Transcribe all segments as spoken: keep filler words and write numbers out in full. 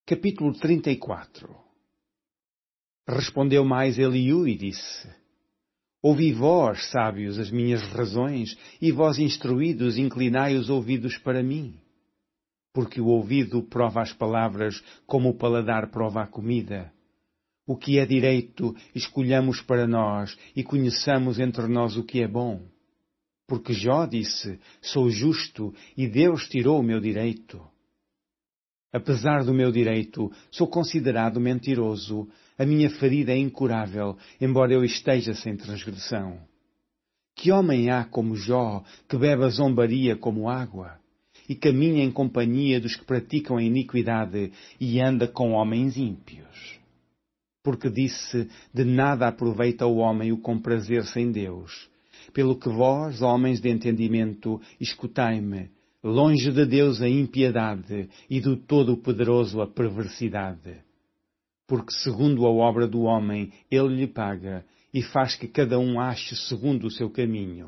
Capítulo trinta e quatro. Respondeu mais Eliú e disse: Ouvi vós, sábios, as minhas razões, e vós, instruídos, inclinai os ouvidos para mim. Porque o ouvido prova as palavras, como o paladar prova a comida. O que é direito, escolhamos para nós, e conheçamos entre nós o que é bom. Porque Jó disse: Sou justo, e Deus tirou o meu direito. Apesar do meu direito, sou considerado mentiroso. A minha ferida é incurável, embora eu esteja sem transgressão. Que homem há como Jó, que bebe a zombaria como água, e caminha em companhia dos que praticam a iniquidade, e anda com homens ímpios? Porque disse: De nada aproveita o homem o comprazer-se em Deus. Pelo que vós, homens de entendimento, escutai-me. Longe de Deus a impiedade, e do Todo-Poderoso a perversidade. Porque segundo a obra do homem, ele lhe paga, e faz que cada um ache segundo o seu caminho.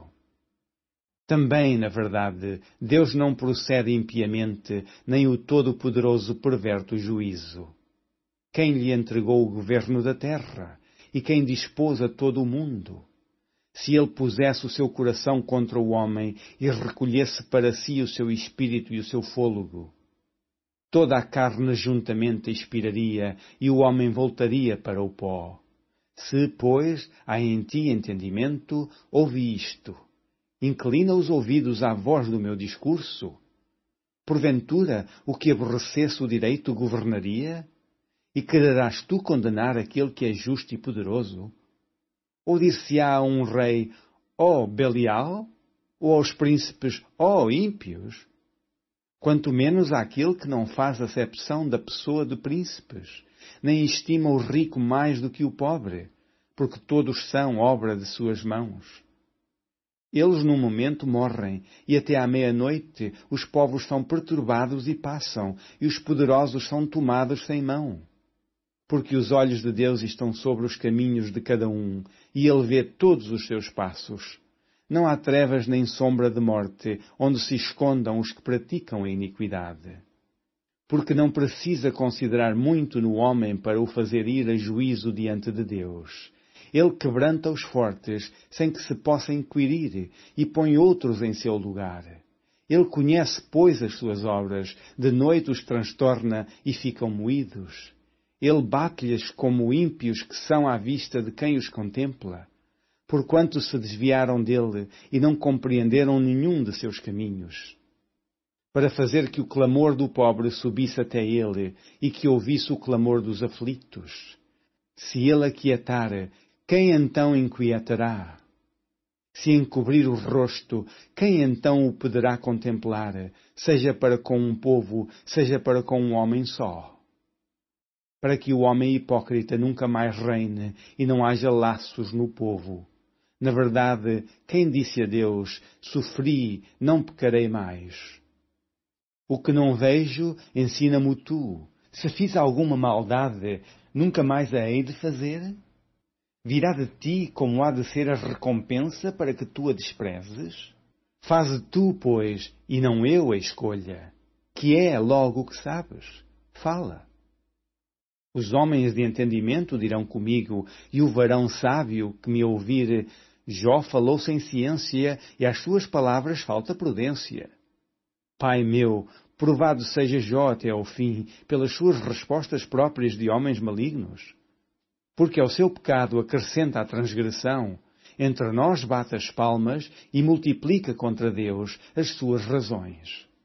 Também, na verdade, Deus não procede impiamente, nem o Todo-Poderoso perverte o juízo. Quem lhe entregou o governo da terra? E quem dispôs a todo o mundo? Se ele pusesse o seu coração contra o homem e recolhesse para si o seu espírito e o seu fôlego, toda a carne juntamente expiraria e o homem voltaria para o pó. Se, pois, há em ti entendimento, ouve isto. Inclina os ouvidos à voz do meu discurso. Porventura, o que aborrecesse o direito governaria? E quererás tu condenar aquele que é justo e poderoso? Ou dir-se-á a um rei, ó oh, Belial? Ou aos príncipes, ó oh, ímpios? Quanto menos àquele que não faz acepção da pessoa de príncipes, nem estima o rico mais do que o pobre, porque todos são obra de suas mãos. Eles num momento morrem, e até à meia-noite os povos são perturbados e passam, e os poderosos são tomados sem mão. Porque os olhos de Deus estão sobre os caminhos de cada um, e Ele vê todos os seus passos. Não há trevas nem sombra de morte, onde se escondam os que praticam a iniquidade. Porque não precisa considerar muito no homem para o fazer ir a juízo diante de Deus. Ele quebranta os fortes, sem que se possa inquirir, e põe outros em seu lugar. Ele conhece, pois, as suas obras, de noite os transtorna e ficam moídos. Ele bate-lhes como ímpios que são à vista de quem os contempla, porquanto se desviaram dele e não compreenderam nenhum de seus caminhos. Para fazer que o clamor do pobre subisse até ele e que ouvisse o clamor dos aflitos. Se ele aquietar, quem então inquietará? Se encobrir o rosto, quem então o poderá contemplar, seja para com um povo, seja para com um homem só? Para que o homem hipócrita nunca mais reine e não haja laços no povo. Na verdade, quem disse a Deus, sofri, não pecarei mais? O que não vejo, ensina-me tu. Se fiz alguma maldade, nunca mais a hei de fazer? Virá de ti como há de ser a recompensa para que tu a desprezes? Faze tu, pois, e não eu a escolha, que é logo o que sabes. Fala. Os homens de entendimento dirão comigo, e o varão sábio que me ouvir, Jó falou sem ciência, e às suas palavras falta prudência. Pai meu, provado seja Jó até ao fim, pelas suas respostas próprias de homens malignos. Porque ao seu pecado acrescenta a transgressão, entre nós bate as palmas e multiplica contra Deus as suas razões.